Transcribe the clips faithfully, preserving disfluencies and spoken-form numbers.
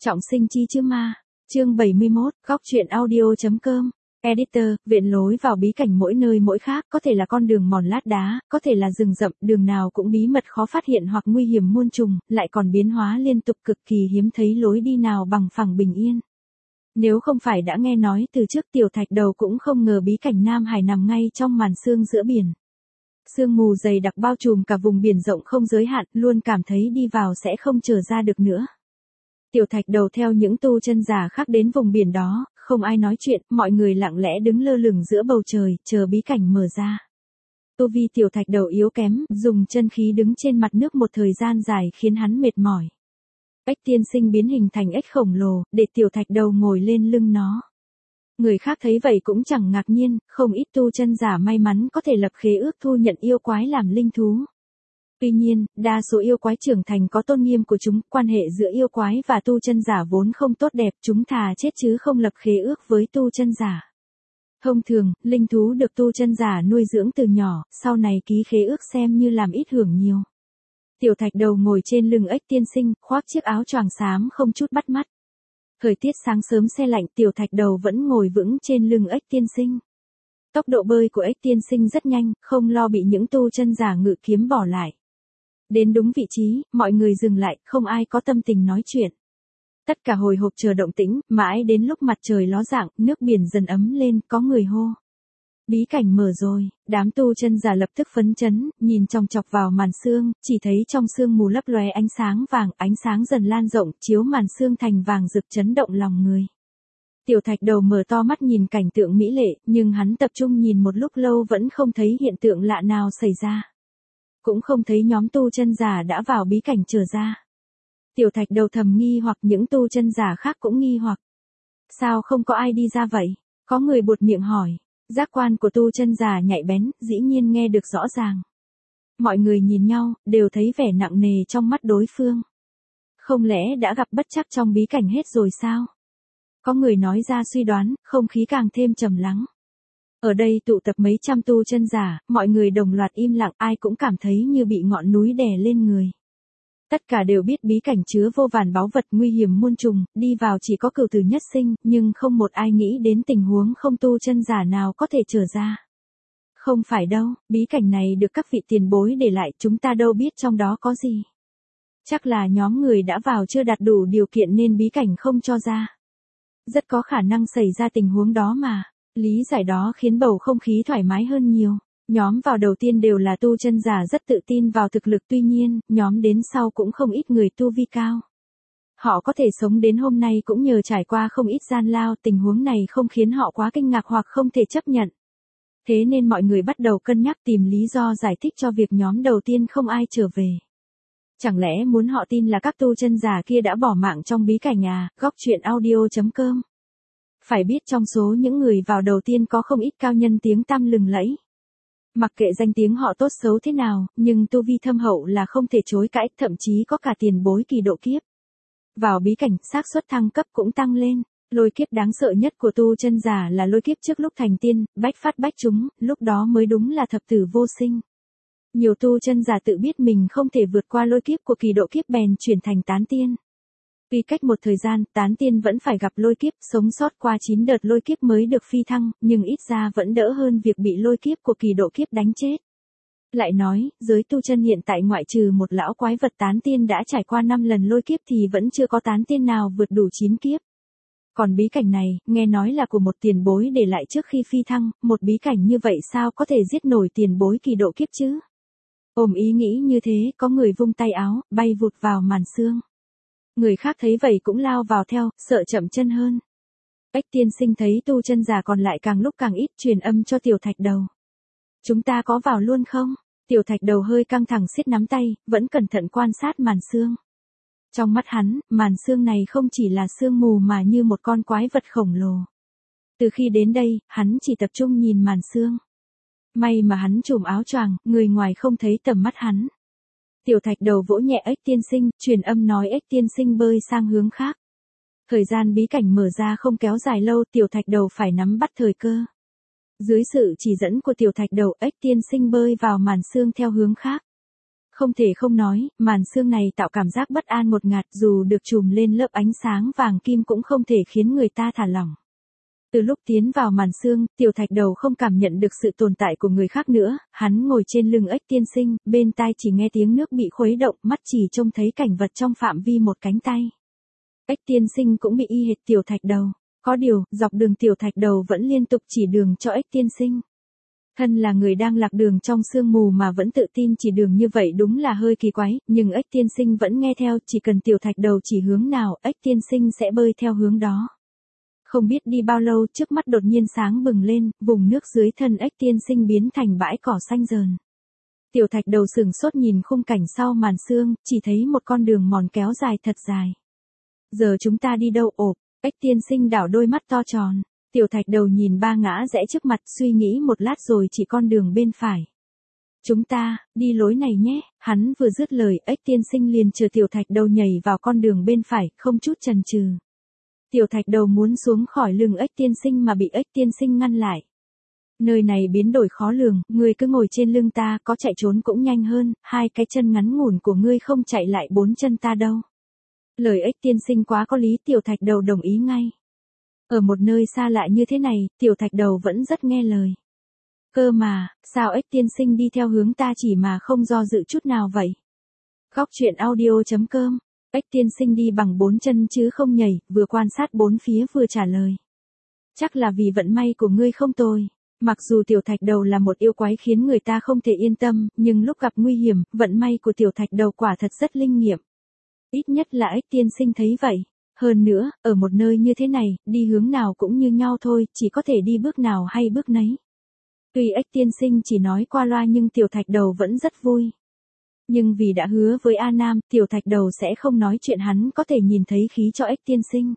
Trọng sinh chi chứ ma. Chương bảy mươi mốt, góc truyện audio.com. Editor, viện lối vào bí cảnh mỗi nơi mỗi khác, có thể là con đường mòn lát đá, có thể là rừng rậm, đường nào cũng bí mật khó phát hiện hoặc nguy hiểm muôn trùng, lại còn biến hóa liên tục, cực kỳ hiếm thấy lối đi nào bằng phẳng bình yên. Nếu không phải đã nghe nói từ trước, Tiểu Thạch Đầu cũng không ngờ bí cảnh Nam Hải nằm ngay trong màn sương giữa biển. Sương mù dày đặc bao trùm cả vùng biển rộng không giới hạn, luôn cảm thấy đi vào sẽ không trở ra được nữa. Tiểu Thạch Đầu theo những tu chân giả khác đến vùng biển đó, không ai nói chuyện, mọi người lặng lẽ đứng lơ lửng giữa bầu trời, chờ bí cảnh mở ra. Tu vi Tiểu Thạch Đầu yếu kém, dùng chân khí đứng trên mặt nước một thời gian dài khiến hắn mệt mỏi. Ếch tiên sinh biến hình thành ếch khổng lồ, để Tiểu Thạch Đầu ngồi lên lưng nó. Người khác thấy vậy cũng chẳng ngạc nhiên, không ít tu chân giả may mắn có thể lập khế ước thu nhận yêu quái làm linh thú. Tuy nhiên, đa số yêu quái trưởng thành có tôn nghiêm của chúng, quan hệ giữa yêu quái và tu chân giả vốn không tốt đẹp, chúng thà chết chứ không lập khế ước với tu chân giả. Thông thường, linh thú được tu chân giả nuôi dưỡng từ nhỏ, sau này ký khế ước xem như làm ít hưởng nhiều. Tiểu Thạch Đầu ngồi trên lưng ếch tiên sinh, khoác chiếc áo choàng xám không chút bắt mắt. Thời tiết sáng sớm se lạnh, Tiểu Thạch Đầu vẫn ngồi vững trên lưng ếch tiên sinh. Tốc độ bơi của ếch tiên sinh rất nhanh, không lo bị những tu chân giả ngự kiếm bỏ lại. Đến đúng vị trí, mọi người dừng lại, không ai có tâm tình nói chuyện. Tất cả hồi hộp chờ động tĩnh, mãi đến lúc mặt trời ló dạng, nước biển dần ấm lên, có người hô. Bí cảnh mở rồi, đám tu chân giả lập tức phấn chấn, nhìn chòng chọc vào màn sương, chỉ thấy trong sương mù lấp lóe ánh sáng vàng, ánh sáng dần lan rộng, chiếu màn sương thành vàng rực chấn động lòng người. Tiểu Thạch Đầu mở to mắt nhìn cảnh tượng mỹ lệ, nhưng hắn tập trung nhìn một lúc lâu vẫn không thấy hiện tượng lạ nào xảy ra. Cũng không thấy nhóm tu chân giả đã vào bí cảnh trở ra. Tiểu Thạch Đầu thầm nghi hoặc những tu chân giả khác cũng nghi hoặc. Sao không có ai đi ra vậy? Có người buột miệng hỏi. Giác quan của tu chân giả nhạy bén, dĩ nhiên nghe được rõ ràng. Mọi người nhìn nhau, đều thấy vẻ nặng nề trong mắt đối phương. Không lẽ đã gặp bất trắc trong bí cảnh hết rồi sao? Có người nói ra suy đoán, không khí càng thêm trầm lắng. Ở đây tụ tập mấy trăm tu chân giả, mọi người đồng loạt im lặng, ai cũng cảm thấy như bị ngọn núi đè lên người. Tất cả đều biết bí cảnh chứa vô vàn báu vật nguy hiểm muôn trùng, đi vào chỉ có cửu tử nhất sinh, nhưng không một ai nghĩ đến tình huống không tu chân giả nào có thể trở ra. Không phải đâu, bí cảnh này được các vị tiền bối để lại, chúng ta đâu biết trong đó có gì. Chắc là nhóm người đã vào chưa đạt đủ điều kiện nên bí cảnh không cho ra. Rất có khả năng xảy ra tình huống đó mà. Lý giải đó khiến bầu không khí thoải mái hơn nhiều. Nhóm vào đầu tiên đều là tu chân giả rất tự tin vào thực lực, tuy nhiên, nhóm đến sau cũng không ít người tu vi cao. Họ có thể sống đến hôm nay cũng nhờ trải qua không ít gian lao, tình huống này không khiến họ quá kinh ngạc hoặc không thể chấp nhận. Thế nên mọi người bắt đầu cân nhắc tìm lý do giải thích cho việc nhóm đầu tiên không ai trở về. Chẳng lẽ muốn họ tin là các tu chân giả kia đã bỏ mạng trong bí cảnh à? Góc truyện audio.com. Phải biết trong số những người vào đầu tiên có không ít cao nhân tiếng tăm lừng lẫy. Mặc kệ danh tiếng họ tốt xấu thế nào, nhưng tu vi thâm hậu là không thể chối cãi, thậm chí có cả tiền bối kỳ độ kiếp. Vào bí cảnh, xác suất thăng cấp cũng tăng lên. Lôi kiếp đáng sợ nhất của tu chân giả là lôi kiếp trước lúc thành tiên, bách phát bách trúng, lúc đó mới đúng là thập tử vô sinh. Nhiều tu chân giả tự biết mình không thể vượt qua lôi kiếp của kỳ độ kiếp bèn chuyển thành tán tiên. Vì cách một thời gian, tán tiên vẫn phải gặp lôi kiếp, sống sót qua chín đợt lôi kiếp mới được phi thăng, nhưng ít ra vẫn đỡ hơn việc bị lôi kiếp của kỳ độ kiếp đánh chết. Lại nói, giới tu chân hiện tại ngoại trừ một lão quái vật tán tiên đã trải qua năm lần lôi kiếp thì vẫn chưa có tán tiên nào vượt đủ chín kiếp. Còn bí cảnh này, nghe nói là của một tiền bối để lại trước khi phi thăng, một bí cảnh như vậy sao có thể giết nổi tiền bối kỳ độ kiếp chứ? Ôm ý nghĩ như thế, có người vung tay áo, bay vụt vào màn sương. Người khác thấy vậy cũng lao vào theo, sợ chậm chân hơn. Ếch tiên sinh thấy tu chân giả còn lại càng lúc càng ít, truyền âm cho Tiểu Thạch Đầu. Chúng ta có vào luôn không? Tiểu Thạch Đầu hơi căng thẳng siết nắm tay, vẫn cẩn thận quan sát màn sương. Trong mắt hắn, màn sương này không chỉ là sương mù mà như một con quái vật khổng lồ. Từ khi đến đây, hắn chỉ tập trung nhìn màn sương. May mà hắn trùm áo choàng, người ngoài không thấy tầm mắt hắn. Tiểu Thạch Đầu vỗ nhẹ ếch tiên sinh, truyền âm nói ếch tiên sinh bơi sang hướng khác. Thời gian bí cảnh mở ra không kéo dài lâu, Tiểu Thạch Đầu phải nắm bắt thời cơ. Dưới sự chỉ dẫn của Tiểu Thạch Đầu, ếch tiên sinh bơi vào màn sương theo hướng khác. Không thể không nói, màn sương này tạo cảm giác bất an một ngạt, dù được trùm lên lớp ánh sáng vàng kim cũng không thể khiến người ta thả lỏng. Từ lúc tiến vào màn sương, Tiểu Thạch Đầu không cảm nhận được sự tồn tại của người khác nữa, hắn ngồi trên lưng Ếch Tiên Sinh, bên tai chỉ nghe tiếng nước bị khuấy động, mắt chỉ trông thấy cảnh vật trong phạm vi một cánh tay. Ếch Tiên Sinh cũng bị y hệt Tiểu Thạch Đầu, có điều, dọc đường Tiểu Thạch Đầu vẫn liên tục chỉ đường cho Ếch Tiên Sinh. Thân là người đang lạc đường trong sương mù mà vẫn tự tin chỉ đường như vậy đúng là hơi kỳ quái, nhưng Ếch Tiên Sinh vẫn nghe theo, chỉ cần Tiểu Thạch Đầu chỉ hướng nào, Ếch Tiên Sinh sẽ bơi theo hướng đó. Không biết đi bao lâu, trước mắt đột nhiên sáng bừng lên, vùng nước dưới thân Ếch Tiên Sinh biến thành bãi cỏ xanh rờn. Tiểu Thạch Đầu sửng sốt nhìn khung cảnh sau màn sương, chỉ thấy một con đường mòn kéo dài thật dài. Giờ chúng ta đi đâu? Ộp, Ếch Tiên Sinh đảo đôi mắt to tròn. Tiểu Thạch Đầu nhìn ba ngã rẽ trước mặt, suy nghĩ một lát rồi chỉ con đường bên phải. Chúng ta, đi lối này nhé, hắn vừa dứt lời, Ếch Tiên Sinh liền chờ Tiểu Thạch Đầu nhảy vào con đường bên phải, không chút chần chừ. Tiểu Thạch Đầu muốn xuống khỏi lưng Ếch Tiên Sinh mà bị Ếch Tiên Sinh ngăn lại. Nơi này biến đổi khó lường, ngươi cứ ngồi trên lưng ta, có chạy trốn cũng nhanh hơn, hai cái chân ngắn ngủn của ngươi không chạy lại bốn chân ta đâu. Lời Ếch Tiên Sinh quá có lý, Tiểu Thạch Đầu đồng ý ngay. Ở một nơi xa lạ như thế này, Tiểu Thạch Đầu vẫn rất nghe lời. Cơ mà, sao Ếch Tiên Sinh đi theo hướng ta chỉ mà không do dự chút nào vậy? Góc truyện audio chấm com. Ếch Tiên Sinh đi bằng bốn chân chứ không nhảy, vừa quan sát bốn phía vừa trả lời. Chắc là vì vận may của ngươi không tồi. Mặc dù Tiểu Thạch Đầu là một yêu quái khiến người ta không thể yên tâm, nhưng lúc gặp nguy hiểm, vận may của Tiểu Thạch Đầu quả thật rất linh nghiệm. Ít nhất là Ếch Tiên Sinh thấy vậy. Hơn nữa, ở một nơi như thế này, đi hướng nào cũng như nhau thôi, chỉ có thể đi bước nào hay bước nấy. Tuy Ếch Tiên Sinh chỉ nói qua loa nhưng Tiểu Thạch Đầu vẫn rất vui. Nhưng vì đã hứa với A Nam, Tiểu Thạch Đầu sẽ không nói chuyện hắn có thể nhìn thấy khí cho Ếch Tiên Sinh.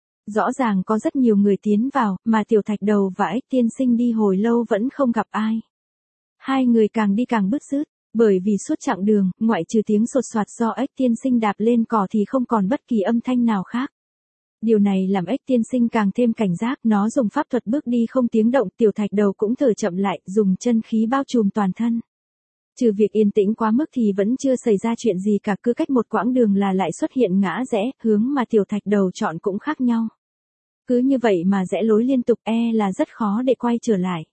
Rõ ràng có rất nhiều người tiến vào, mà Tiểu Thạch Đầu và Ếch Tiên Sinh đi hồi lâu vẫn không gặp ai. Hai người càng đi càng bứt rứt, bởi vì suốt chặng đường, ngoại trừ tiếng sột soạt do Ếch Tiên Sinh đạp lên cỏ thì không còn bất kỳ âm thanh nào khác. Điều này làm Ếch Tiên Sinh càng thêm cảnh giác, nó dùng pháp thuật bước đi không tiếng động, Tiểu Thạch Đầu cũng thở chậm lại, dùng chân khí bao trùm toàn thân. Trừ việc yên tĩnh quá mức thì vẫn chưa xảy ra chuyện gì cả, cứ cách một quãng đường là lại xuất hiện ngã rẽ, hướng mà Tiểu Thạch Đầu chọn cũng khác nhau. Cứ như vậy mà rẽ lối liên tục e là rất khó để quay trở lại.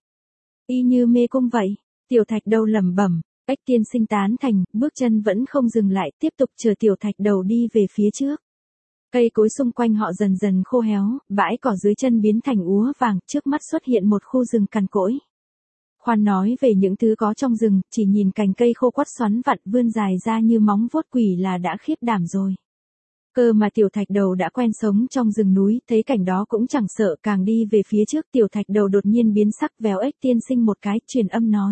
Y như mê cung vậy, Tiểu Thạch Đầu lẩm bẩm, Ếch Tiên Sinh tán thành, bước chân vẫn không dừng lại, tiếp tục chờ Tiểu Thạch Đầu đi về phía trước. Cây cối xung quanh họ dần dần khô héo, bãi cỏ dưới chân biến thành úa vàng, trước mắt xuất hiện một khu rừng cằn cỗi. Khoan nói về những thứ có trong rừng, chỉ nhìn cành cây khô quắt xoắn vặn vươn dài ra như móng vuốt quỷ là đã khiếp đảm rồi. Cơ mà Tiểu Thạch Đầu đã quen sống trong rừng núi, thấy cảnh đó cũng chẳng sợ, càng đi về phía trước Tiểu Thạch Đầu đột nhiên biến sắc, véo Ếch Tiên Sinh một cái, truyền âm nói.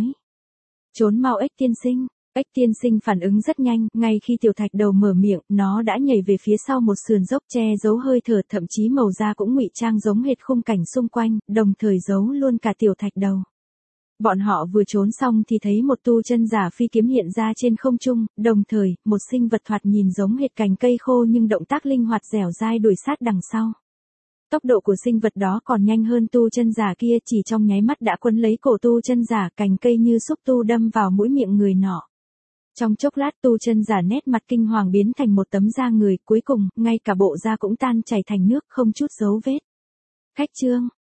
Trốn mau Ếch Tiên Sinh. Ếch Tiên Sinh phản ứng rất nhanh, ngay khi Tiểu Thạch Đầu mở miệng, nó đã nhảy về phía sau một sườn dốc che giấu hơi thở, thậm chí màu da cũng ngụy trang giống hệt khung cảnh xung quanh, đồng thời giấu luôn cả Tiểu Thạch Đầu. Bọn họ vừa trốn xong thì thấy một tu chân giả phi kiếm hiện ra trên không trung, đồng thời, một sinh vật thoạt nhìn giống hệt cành cây khô nhưng động tác linh hoạt dẻo dai đuổi sát đằng sau. Tốc độ của sinh vật đó còn nhanh hơn tu chân giả kia, chỉ trong nháy mắt đã quấn lấy cổ tu chân giả, cành cây như xúc tu đâm vào mũi miệng người nọ. Trong chốc lát tu chân giả nét mặt kinh hoàng biến thành một tấm da người, cuối cùng, ngay cả bộ da cũng tan chảy thành nước, không chút dấu vết. Khách trương,